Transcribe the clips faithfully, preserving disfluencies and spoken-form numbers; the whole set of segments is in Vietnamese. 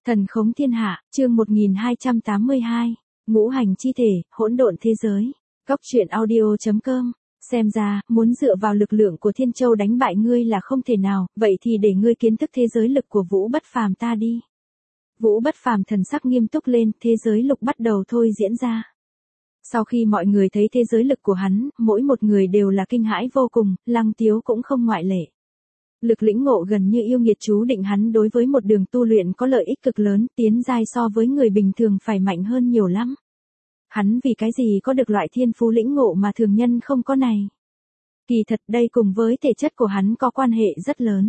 Thần khống thiên hạ, chương một nghìn hai trăm tám mươi hai, ngũ hành chi thể, hỗn độn thế giới. Góc truyện audio chấm com. Xem ra, muốn dựa vào lực lượng của Thiên Châu đánh bại ngươi là không thể nào, vậy thì để ngươi kiến thức thế giới lực của Vũ Bất Phàm ta đi. Vũ Bất Phàm thần sắc nghiêm túc lên, thế giới lục bắt đầu thôi diễn ra. Sau khi mọi người thấy thế giới lực của hắn, mỗi một người đều là kinh hãi vô cùng, Lăng Tiếu cũng không ngoại lệ. Lực lĩnh ngộ gần như yêu nghiệt chú định hắn đối với một đường tu luyện có lợi ích cực lớn, tiến giai so với người bình thường phải mạnh hơn nhiều lắm. Hắn vì cái gì có được loại thiên phú lĩnh ngộ mà thường nhân không có này? Kỳ thật đây cùng với thể chất của hắn có quan hệ rất lớn.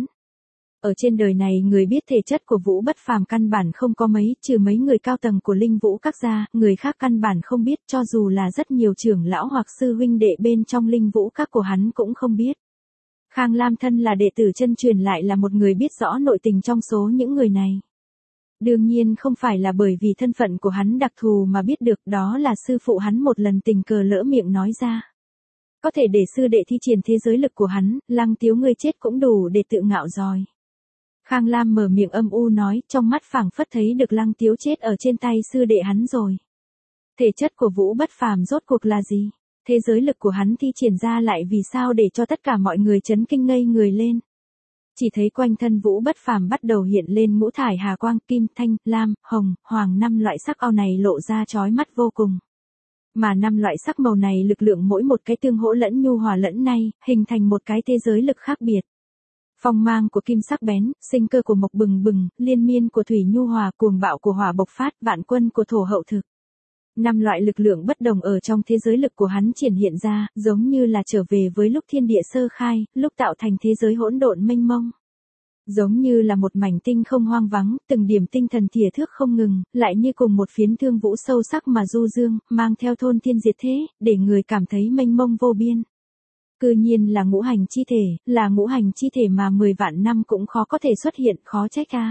Ở trên đời này người biết thể chất của Vũ Bất Phàm căn bản không có mấy, trừ mấy người cao tầng của Linh Vũ các gia, người khác căn bản không biết, cho dù là rất nhiều trưởng lão hoặc sư huynh đệ bên trong Linh Vũ các của hắn cũng không biết. Khang Lam thân là đệ tử chân truyền lại là một người biết rõ nội tình trong số những người này. Đương nhiên không phải là bởi vì thân phận của hắn đặc thù mà biết được, đó là sư phụ hắn một lần tình cờ lỡ miệng nói ra. Có thể để sư đệ thi triển thế giới lực của hắn, Lăng Tiếu ngươi chết cũng đủ để tự ngạo rồi. Khang Lam mở miệng âm u nói, trong mắt phảng phất thấy được Lăng Tiếu chết ở trên tay sư đệ hắn rồi. Thể chất của Vũ Bất Phàm rốt cuộc là gì? Thế giới lực của hắn thi triển ra lại vì sao để cho tất cả mọi người chấn kinh ngây người lên. Chỉ thấy quanh thân Vũ Bất Phàm bắt đầu hiện lên ngũ thải hà quang, kim, thanh, lam, hồng, hoàng, năm loại sắc ao này lộ ra chói mắt vô cùng. Mà năm loại sắc màu này lực lượng mỗi một cái tương hỗ lẫn nhu hòa lẫn nay, hình thành một cái thế giới lực khác biệt. Phong mang của kim sắc bén, sinh cơ của mộc bừng bừng, liên miên của thủy nhu hòa, cuồng bạo của hỏa bộc phát, vạn quân của thổ hậu thực. Năm loại lực lượng bất đồng ở trong thế giới lực của hắn triển hiện ra, giống như là trở về với lúc thiên địa sơ khai, lúc tạo thành thế giới hỗn độn mênh mông. Giống như là một mảnh tinh không hoang vắng, từng điểm tinh thần thìa thước không ngừng, lại như cùng một phiến thương vũ sâu sắc mà du dương, mang theo thôn thiên diệt thế, để người cảm thấy mênh mông vô biên. Cư nhiên là ngũ hành chi thể, là ngũ hành chi thể mà mười vạn năm cũng khó có thể xuất hiện, khó trách a.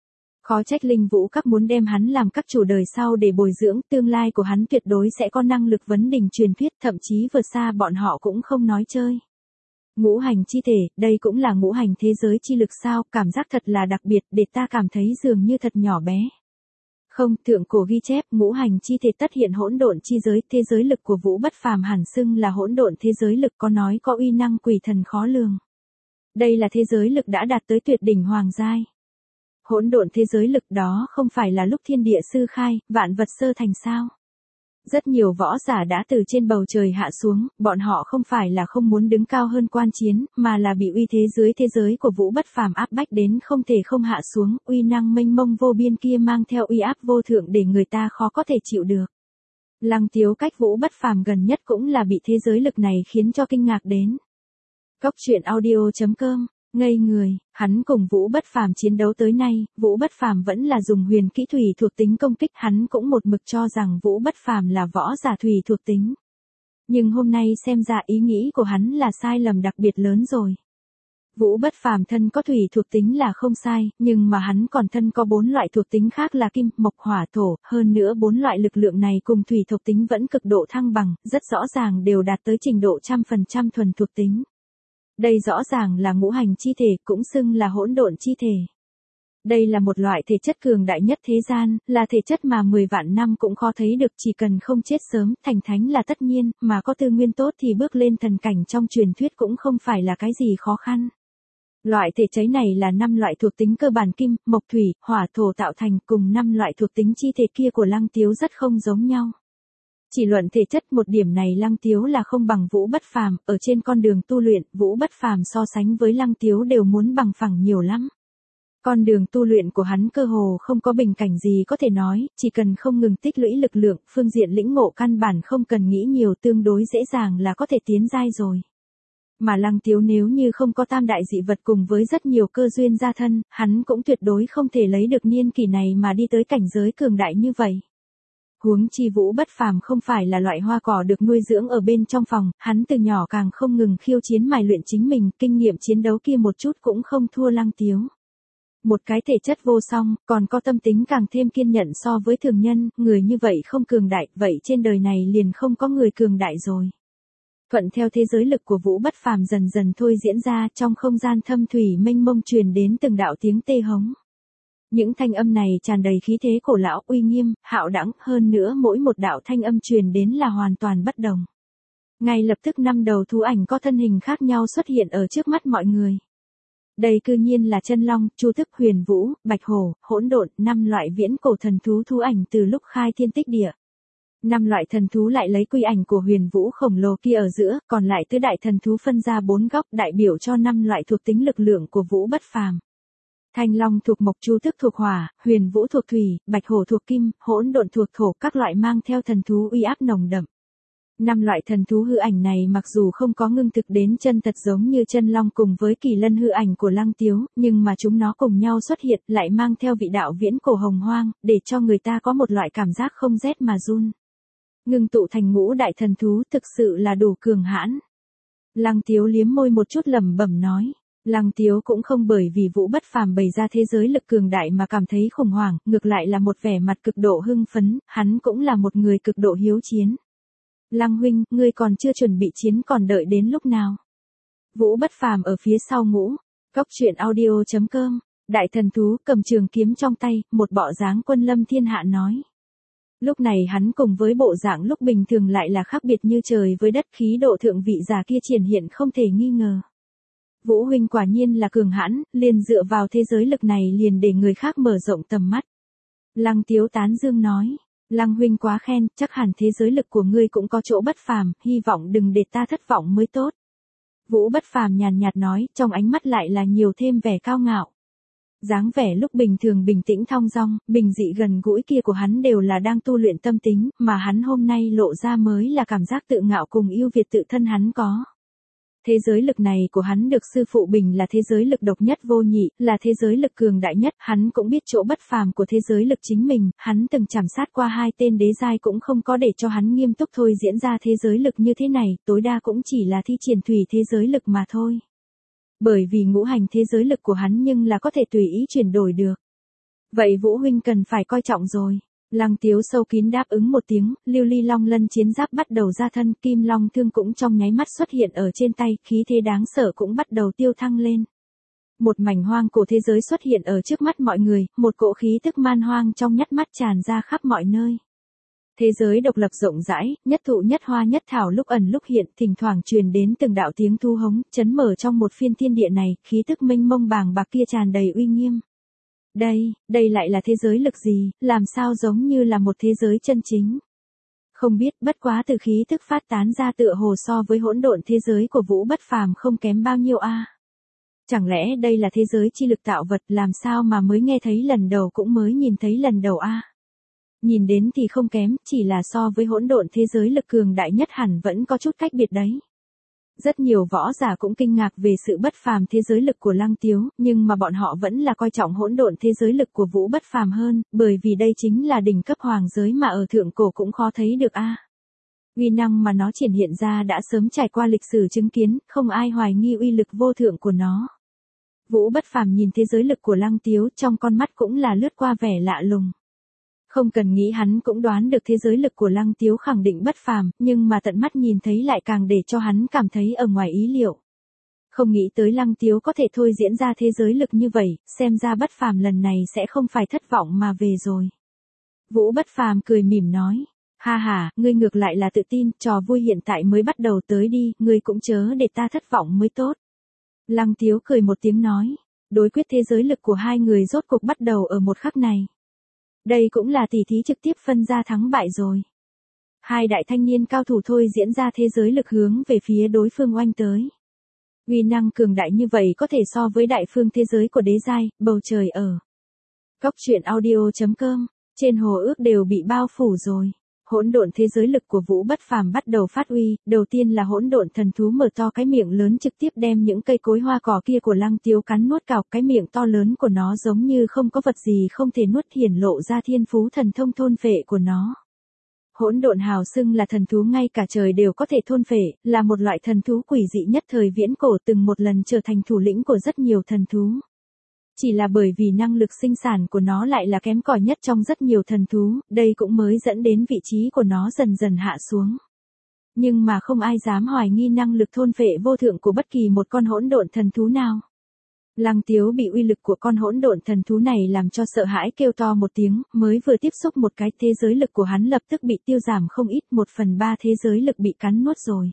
Khó trách Linh Vũ các muốn đem hắn làm các chủ đời sau để bồi dưỡng, tương lai của hắn tuyệt đối sẽ có năng lực vấn đỉnh truyền thuyết, thậm chí vượt xa bọn họ cũng không nói chơi. Ngũ hành chi thể, đây cũng là ngũ hành thế giới chi lực sao, cảm giác thật là đặc biệt, để ta cảm thấy dường như thật nhỏ bé. Không, thượng cổ ghi chép, ngũ hành chi thể tất hiện hỗn độn chi giới, thế giới lực của Vũ Bất Phàm hẳn xưng là hỗn độn thế giới lực, có nói có uy năng quỷ thần khó lường. Đây là thế giới lực đã đạt tới tuyệt đỉnh hoàng giai. Hỗn độn thế giới lực đó không phải là lúc thiên địa sư khai, vạn vật sơ thành sao? Rất nhiều võ giả đã từ trên bầu trời hạ xuống, bọn họ không phải là không muốn đứng cao hơn quan chiến, mà là bị uy thế dưới thế giới của Vũ Bất Phàm áp bách đến không thể không hạ xuống, uy năng mênh mông vô biên kia mang theo uy áp vô thượng để người ta khó có thể chịu được. Lăng Tiếu cách Vũ Bất Phàm gần nhất cũng là bị thế giới lực này khiến cho kinh ngạc đến. Góc truyện audio chấm com. Ngây người, hắn cùng Vũ Bất Phàm chiến đấu tới nay, Vũ Bất Phàm vẫn là dùng huyền kỹ thủy thuộc tính công kích, hắn cũng một mực cho rằng Vũ Bất Phàm là võ giả thủy thuộc tính. Nhưng hôm nay xem ra ý nghĩ của hắn là sai lầm đặc biệt lớn rồi. Vũ Bất Phàm thân có thủy thuộc tính là không sai, nhưng mà hắn còn thân có bốn loại thuộc tính khác là kim, mộc, hỏa, thổ, hơn nữa bốn loại lực lượng này cùng thủy thuộc tính vẫn cực độ thăng bằng, rất rõ ràng đều đạt tới trình độ trăm phần trăm thuần thuộc tính. Đây rõ ràng là ngũ hành chi thể, cũng xưng là hỗn độn chi thể. Đây là một loại thể chất cường đại nhất thế gian, là thể chất mà mười vạn năm cũng khó thấy được, chỉ cần không chết sớm, thành thánh là tất nhiên, mà có tư nguyên tốt thì bước lên thần cảnh trong truyền thuyết cũng không phải là cái gì khó khăn. Loại thể chất này là năm loại thuộc tính cơ bản kim, mộc, thủy, hỏa, thổ tạo thành, cùng năm loại thuộc tính chi thể kia của Lăng Tiếu rất không giống nhau. Chỉ luận thể chất, một điểm này Lăng Tiếu là không bằng Vũ Bất Phàm, ở trên con đường tu luyện, Vũ Bất Phàm so sánh với Lăng Tiếu đều muốn bằng phẳng nhiều lắm. Con đường tu luyện của hắn cơ hồ không có bình cảnh gì có thể nói, chỉ cần không ngừng tích lũy lực lượng, phương diện lĩnh ngộ căn bản không cần nghĩ nhiều, tương đối dễ dàng là có thể tiến giai rồi. Mà Lăng Tiếu nếu như không có tam đại dị vật cùng với rất nhiều cơ duyên gia thân, hắn cũng tuyệt đối không thể lấy được niên kỷ này mà đi tới cảnh giới cường đại như vậy. Huống chi Vũ Bất Phàm không phải là loại hoa cỏ được nuôi dưỡng ở bên trong phòng, hắn từ nhỏ càng không ngừng khiêu chiến mài luyện chính mình, kinh nghiệm chiến đấu kia một chút cũng không thua Lăng Tiếu. Một cái thể chất vô song, còn có tâm tính càng thêm kiên nhẫn so với thường nhân, người như vậy không cường đại, vậy trên đời này liền không có người cường đại rồi. Thuận theo thế giới lực của Vũ Bất Phàm dần dần thôi diễn ra, trong không gian thâm thủy mênh mông truyền đến từng đạo tiếng tê hống. Những thanh âm này tràn đầy khí thế cổ lão, uy nghiêm, hạo đẳng, hơn nữa mỗi một đạo thanh âm truyền đến là hoàn toàn bất đồng. Ngay lập tức năm đầu thú ảnh có thân hình khác nhau xuất hiện ở trước mắt mọi người. Đây cư nhiên là chân long, chu tước, huyền vũ, bạch hổ, hỗn độn, năm loại viễn cổ thần thú thú ảnh từ lúc khai thiên tích địa. Năm loại thần thú lại lấy quy ảnh của huyền vũ khổng lồ kia ở giữa, còn lại tứ đại thần thú phân ra bốn góc đại biểu cho năm loại thuộc tính lực lượng của vũ bất phàm. Thanh long thuộc mộc, chu tước thuộc hỏa, huyền vũ thuộc thủy, bạch hổ thuộc kim, hỗn độn thuộc thổ, các loại mang theo thần thú uy áp nồng đậm. Năm loại thần thú hư ảnh này mặc dù không có ngưng thực đến chân thật giống như chân long cùng với kỳ lân hư ảnh của Lăng Tiếu, nhưng mà chúng nó cùng nhau xuất hiện lại mang theo vị đạo viễn cổ hồng hoang, để cho người ta có một loại cảm giác không rét mà run. Ngưng tụ thành ngũ đại thần thú thực sự là đủ cường hãn. Lăng Tiếu liếm môi một chút lẩm bẩm nói. Lăng Tiếu cũng không bởi vì vũ bất phàm bày ra thế giới lực cường đại mà cảm thấy khủng hoảng, ngược lại là một vẻ mặt cực độ hưng phấn, hắn cũng là một người cực độ hiếu chiến. Lăng huynh, ngươi còn chưa chuẩn bị chiến còn đợi đến lúc nào? Vũ bất phàm ở phía sau ngũ, cốc truyện audio chấm com, đại thần thú cầm trường kiếm trong tay, một bộ dáng quân lâm thiên hạ nói. Lúc này hắn cùng với bộ dạng lúc bình thường lại là khác biệt như trời với đất, khí độ thượng vị giả kia triển hiện không thể nghi ngờ. Vũ huynh quả nhiên là cường hãn, liền dựa vào thế giới lực này liền để người khác mở rộng tầm mắt. Lăng Tiếu tán dương nói. Lăng huynh quá khen, chắc hẳn thế giới lực của ngươi cũng có chỗ bất phàm, hy vọng đừng để ta thất vọng mới tốt. Vũ bất phàm nhàn nhạt nói, trong ánh mắt lại là nhiều thêm vẻ cao ngạo. Dáng vẻ lúc bình thường bình tĩnh thong dong, bình dị gần gũi kia của hắn đều là đang tu luyện tâm tính, mà hắn hôm nay lộ ra mới là cảm giác tự ngạo cùng yêu việt tự thân hắn có. Thế giới lực này của hắn được sư phụ bình là thế giới lực độc nhất vô nhị, là thế giới lực cường đại nhất, hắn cũng biết chỗ bất phàm của thế giới lực chính mình, hắn từng chảm sát qua hai tên đế giai cũng không có để cho hắn nghiêm túc thôi diễn ra thế giới lực như thế này, tối đa cũng chỉ là thi triển thủy thế giới lực mà thôi. Bởi vì ngũ hành thế giới lực của hắn nhưng là có thể tùy ý chuyển đổi được. Vậy Vũ huynh cần phải coi trọng rồi. Lăng Tiếu sâu kín đáp ứng một tiếng, lưu ly long lân chiến giáp bắt đầu ra thân, kim long thương cũng trong nháy mắt xuất hiện ở trên tay, khí thế đáng sợ cũng bắt đầu tiêu thăng lên. Một mảnh hoang cổ thế giới xuất hiện ở trước mắt mọi người, một cỗ khí tức man hoang trong nhắt mắt tràn ra khắp mọi nơi. Thế giới độc lập rộng rãi, nhất thụ nhất hoa nhất thảo lúc ẩn lúc hiện, thỉnh thoảng truyền đến từng đạo tiếng thu hống, chấn mở trong một phiên thiên địa này, khí tức mênh mông bàng bạc kia tràn đầy uy nghiêm. Đây, đây lại là thế giới lực gì, làm sao giống như là một thế giới chân chính. Không biết, bất quá từ khí tức phát tán ra tựa hồ so với hỗn độn thế giới của Vũ bất phàm không kém bao nhiêu a. Chẳng lẽ đây là thế giới chi lực tạo vật, làm sao mà mới nghe thấy lần đầu cũng mới nhìn thấy lần đầu a. Nhìn đến thì không kém, chỉ là so với hỗn độn thế giới lực cường đại nhất hẳn vẫn có chút cách biệt đấy. Rất nhiều võ giả cũng kinh ngạc về sự bất phàm thế giới lực của Lăng Tiếu, nhưng mà bọn họ vẫn là coi trọng hỗn độn thế giới lực của Vũ bất phàm hơn, bởi vì đây chính là đỉnh cấp hoàng giới mà ở thượng cổ cũng khó thấy được a. Uy năng mà nó triển hiện ra đã sớm trải qua lịch sử chứng kiến, không ai hoài nghi uy lực vô thượng của nó. Vũ bất phàm nhìn thế giới lực của Lăng Tiếu, trong con mắt cũng là lướt qua vẻ lạ lùng. Không cần nghĩ hắn cũng đoán được thế giới lực của Lăng Tiếu khẳng định bất phàm, nhưng mà tận mắt nhìn thấy lại càng để cho hắn cảm thấy ở ngoài ý liệu. Không nghĩ tới Lăng Tiếu có thể thôi diễn ra thế giới lực như vậy, xem ra bất phàm lần này sẽ không phải thất vọng mà về rồi. Vũ bất phàm cười mỉm nói, ha ha, ngươi ngược lại là tự tin, trò vui hiện tại mới bắt đầu tới đi, ngươi cũng chớ để ta thất vọng mới tốt. Lăng Tiếu cười một tiếng nói, đối quyết thế giới lực của hai người rốt cuộc bắt đầu ở một khắc này. Đây cũng là tỷ thí trực tiếp phân ra thắng bại rồi. Hai đại thanh niên cao thủ thôi diễn ra thế giới lực hướng về phía đối phương oanh tới. Uy năng cường đại như vậy có thể so với đại phương thế giới của đế giai, bầu trời ở. Cốc truyện audio chấm com, trên hồ ước đều bị bao phủ rồi. Hỗn độn thế giới lực của Vũ bất phàm bắt đầu phát uy, đầu tiên là hỗn độn thần thú mở to cái miệng lớn trực tiếp đem những cây cối hoa cỏ kia của Lăng Tiếu cắn nuốt cào, cái miệng to lớn của nó giống như không có vật gì không thể nuốt, hiển lộ ra thiên phú thần thông thôn phệ của nó. Hỗn độn hào xưng là thần thú ngay cả trời đều có thể thôn phệ, là một loại thần thú quỷ dị nhất thời viễn cổ, từng một lần trở thành thủ lĩnh của rất nhiều thần thú. Chỉ là bởi vì năng lực sinh sản của nó lại là kém cỏi nhất trong rất nhiều thần thú, đây cũng mới dẫn đến vị trí của nó dần dần hạ xuống. Nhưng mà không ai dám hoài nghi năng lực thôn phệ vô thượng của bất kỳ một con hỗn độn thần thú nào. Lăng Tiếu bị uy lực của con hỗn độn thần thú này làm cho sợ hãi kêu to một tiếng, mới vừa tiếp xúc một cái thế giới lực của hắn lập tức bị tiêu giảm không ít, một phần ba thế giới lực bị cắn nuốt rồi.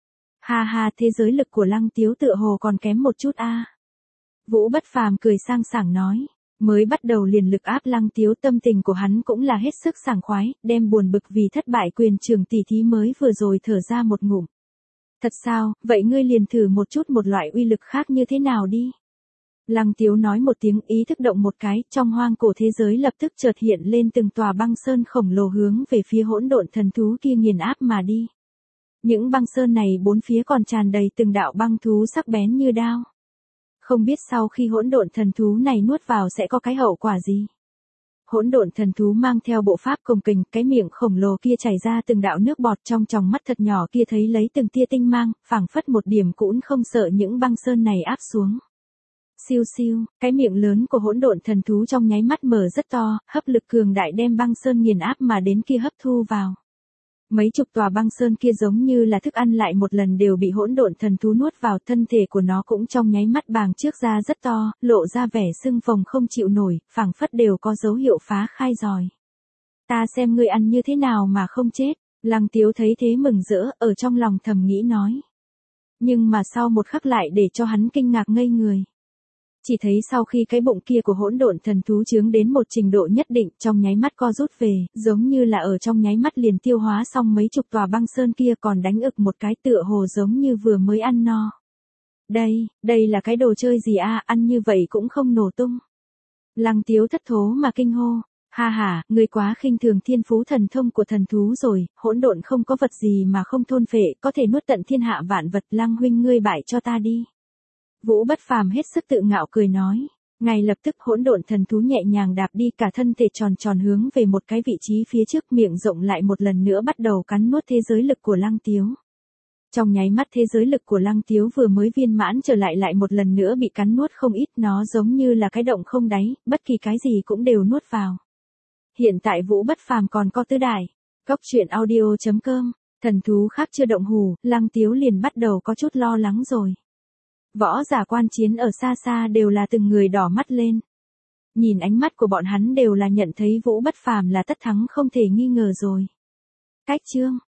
Ha ha, thế giới lực của Lăng Tiếu tựa hồ còn kém một chút a. À. Vũ Bất Phàm cười sang sảng nói, mới bắt đầu liền lực áp Lăng Tiếu, tâm tình của hắn cũng là hết sức sảng khoái, đem buồn bực vì thất bại quyền trường tỷ thí mới vừa rồi thở ra một ngụm. Thật sao, vậy ngươi liền thử một chút một loại uy lực khác như thế nào đi. Lăng Tiếu nói một tiếng, ý thức động một cái, trong hoang cổ thế giới lập tức chợt hiện lên từng tòa băng sơn khổng lồ hướng về phía hỗn độn thần thú kia nghiền áp mà đi. Những băng sơn này bốn phía còn tràn đầy từng đạo băng thú sắc bén như đao. Không biết sau khi hỗn độn thần thú này nuốt vào sẽ có cái hậu quả gì. Hỗn độn thần thú mang theo bộ pháp cồng kềnh, cái miệng khổng lồ kia chảy ra từng đạo nước bọt, trong tròng mắt thật nhỏ kia thấy lấy từng tia tinh mang, phảng phất một điểm cũng không sợ những băng sơn này áp xuống. Siêu siêu, cái miệng lớn của hỗn độn thần thú trong nháy mắt mở rất to, hấp lực cường đại đem băng sơn nghiền áp mà đến kia hấp thu vào. Mấy chục tòa băng sơn kia giống như là thức ăn lại một lần đều bị hỗn độn thần thú nuốt vào, thân thể của nó cũng trong nháy mắt bàng trước ra rất to, lộ ra vẻ sưng phồng không chịu nổi, phảng phất đều có dấu hiệu phá khai giòi. Ta xem ngươi ăn như thế nào mà không chết. Lăng Tiếu thấy thế mừng rỡ, ở trong lòng thầm nghĩ nói. Nhưng mà sau một khắc lại để cho hắn kinh ngạc ngây người. Chỉ thấy sau khi cái bụng kia của hỗn độn thần thú chướng đến một trình độ nhất định, trong nháy mắt co rút về, giống như là ở trong nháy mắt liền tiêu hóa xong mấy chục tòa băng sơn kia, còn đánh ực một cái tựa hồ giống như vừa mới ăn no. Đây, đây là cái đồ chơi gì a, ăn như vậy cũng không nổ tung. Lăng Tiếu thất thố mà kinh hô, ha ha, ngươi quá khinh thường thiên phú thần thông của thần thú rồi, hỗn độn không có vật gì mà không thôn phệ, có thể nuốt tận thiên hạ vạn vật, Lăng huynh ngươi bại cho ta đi. Vũ Bất Phàm hết sức tự ngạo cười nói, ngay lập tức hỗn độn thần thú nhẹ nhàng đạp đi, cả thân thể tròn tròn hướng về một cái vị trí phía trước, miệng rộng lại một lần nữa bắt đầu cắn nuốt thế giới lực của Lăng Tiếu. Trong nháy mắt thế giới lực của Lăng Tiếu vừa mới viên mãn trở lại lại một lần nữa bị cắn nuốt không ít, nó giống như là cái động không đáy, bất kỳ cái gì cũng đều nuốt vào. Hiện tại Vũ Bất Phàm còn có tứ đại. Cốc truyện audio chấm com, thần thú khác chưa động hù, Lăng Tiếu liền bắt đầu có chút lo lắng rồi. Võ giả quan chiến ở xa xa đều là từng người đỏ mắt lên. Nhìn ánh mắt của bọn hắn đều là nhận thấy Vũ Bất Phàm là tất thắng không thể nghi ngờ rồi. Cách chương